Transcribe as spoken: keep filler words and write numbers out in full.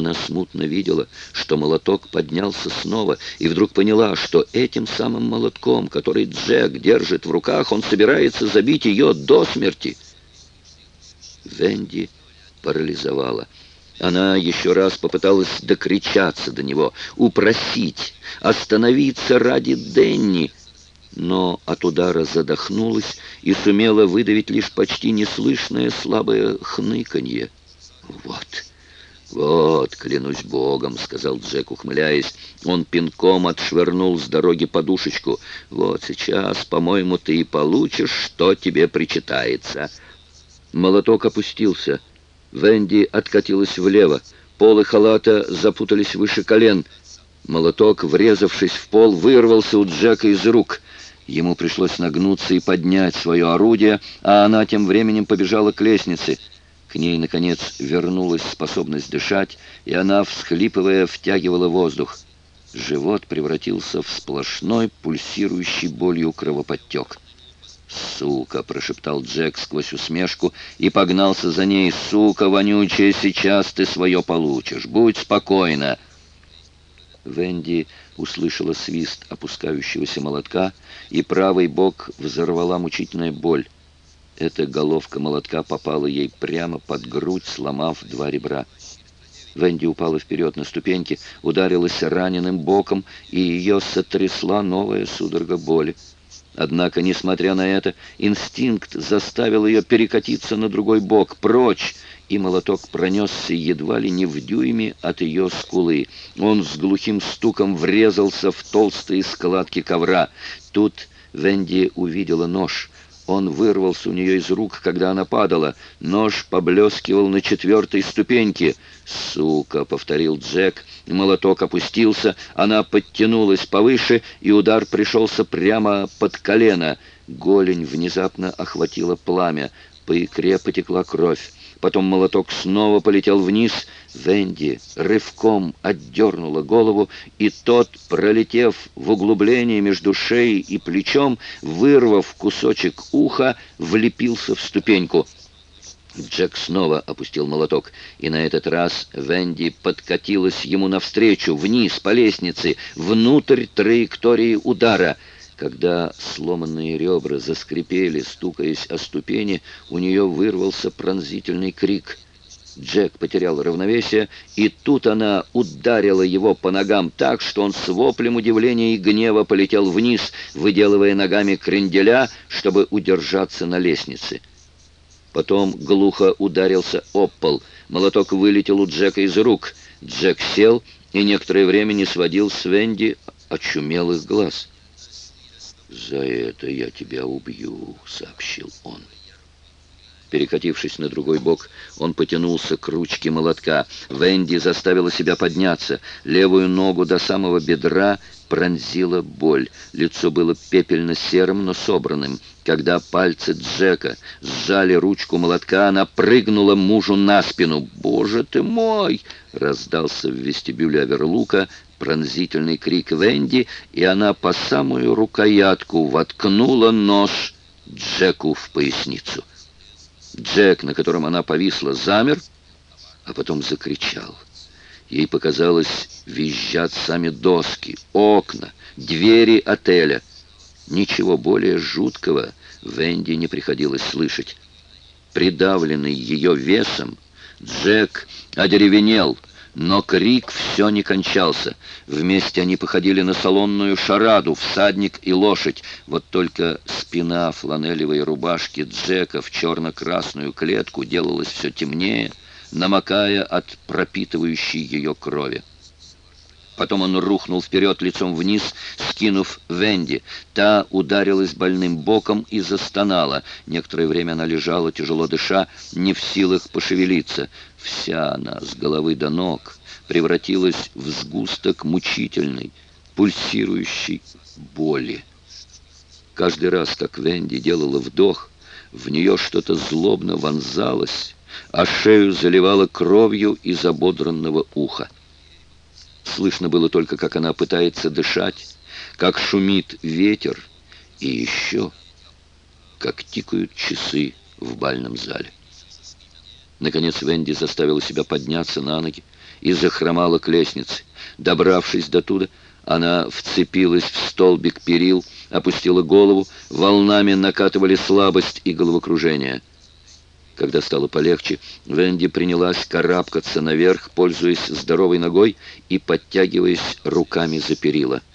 Она смутно видела, что молоток поднялся снова, и вдруг поняла, что этим самым молотком, который Джек держит в руках, он собирается забить ее до смерти. Венди парализовала. Она еще раз попыталась докричаться до него, упросить, остановиться ради Денни, но от удара задохнулась и сумела выдавить лишь почти неслышное слабое хныканье. «Вот, вот, клянусь Богом», — сказал Джек, ухмыляясь. Он пинком отшвырнул с дороги подушечку. «Вот сейчас, по-моему, ты и получишь, что тебе причитается». Молоток опустился. Венди откатилась влево. Полы халата запутались выше колен. Молоток, врезавшись в пол, вырвался у Джека из рук. Ему пришлось нагнуться и поднять свое орудие, а она тем временем побежала к лестнице. К ней, наконец, вернулась способность дышать, и она, всхлипывая, втягивала воздух. Живот превратился в сплошной, пульсирующий болью кровоподтек. «Сука!» — прошептал Джек сквозь усмешку и погнался за ней. «Сука вонючая, сейчас ты свое получишь! Будь спокойна!» Венди услышала свист опускающегося молотка, и правый бок взорвала мучительная боль. Эта головка молотка попала ей прямо под грудь, сломав два ребра. Венди упала вперед на ступеньки, ударилась раненым боком, и ее сотрясла новая судорога боли. Однако, несмотря на это, инстинкт заставил ее перекатиться на другой бок, прочь, и молоток пронесся едва ли не в дюйме от ее скулы. Он с глухим стуком врезался в толстые складки ковра. Тут Венди увидела нож. Он вырвался у нее из рук, когда она падала. Нож поблескивал на четвертой ступеньке. «Сука!» — повторил Джек. Молоток опустился, она подтянулась повыше, и удар пришелся прямо под колено. Голень внезапно охватила пламя. По икре потекла кровь. Потом молоток снова полетел вниз. Венди рывком отдернула голову, и тот, пролетев в углубление между шеей и плечом, вырвав кусочек уха, влепился в ступеньку. Джек снова опустил молоток, и на этот раз Венди подкатилась ему навстречу, вниз по лестнице, внутрь траектории удара. Когда сломанные ребра заскрипели, стукаясь о ступени, у нее вырвался пронзительный крик. Джек потерял равновесие, и тут она ударила его по ногам так, что он с воплем удивления и гнева полетел вниз, выделывая ногами кренделя, чтобы удержаться на лестнице. Потом глухо ударился об пол. Молоток вылетел у Джека из рук. Джек сел и некоторое время не сводил с Венди очумелых глаз. «За это я тебя убью», — сообщил он. Перекатившись на другой бок, он потянулся к ручке молотка. Венди заставила себя подняться. Левую ногу до самого бедра пронзила боль. Лицо было пепельно-серым, но собранным. Когда пальцы Джека сжали ручку молотка, она прыгнула мужу на спину. «Боже ты мой!» — раздался в вестибюле Аверлука пронзительный крик Венди, и она по самую рукоятку воткнула нож Джеку в поясницу. Джек, на котором она повисла, замер, а потом закричал. Ей показалось, визжат сами доски, окна, двери отеля. Ничего более жуткого Венди не приходилось слышать. Придавленный ее весом, Джек одеревенел, но крик все не кончался. Вместе они походили на салонную шараду, всадник и лошадь. Вот только спина фланелевой рубашки Джека в черно-красную клетку делалась все темнее, намокая от пропитывающей ее крови. Потом он рухнул вперед лицом вниз, скинув Венди. Та ударилась больным боком и застонала. Некоторое время она лежала, тяжело дыша, не в силах пошевелиться. Вся она, с головы до ног, превратилась в сгусток мучительной, пульсирующей боли. Каждый раз, как Венди делала вдох, в нее что-то злобно вонзалось, а шею заливало кровью из ободранного уха. Слышно было только, как она пытается дышать, как шумит ветер, и еще, как тикают часы в бальном зале. Наконец Венди заставила себя подняться на ноги и захромала к лестнице. Добравшись до туда, она вцепилась в столбик перил, опустила голову, волнами накатывали слабость и головокружение. Когда стало полегче, Венди принялась карабкаться наверх, пользуясь здоровой ногой и подтягиваясь руками за перила.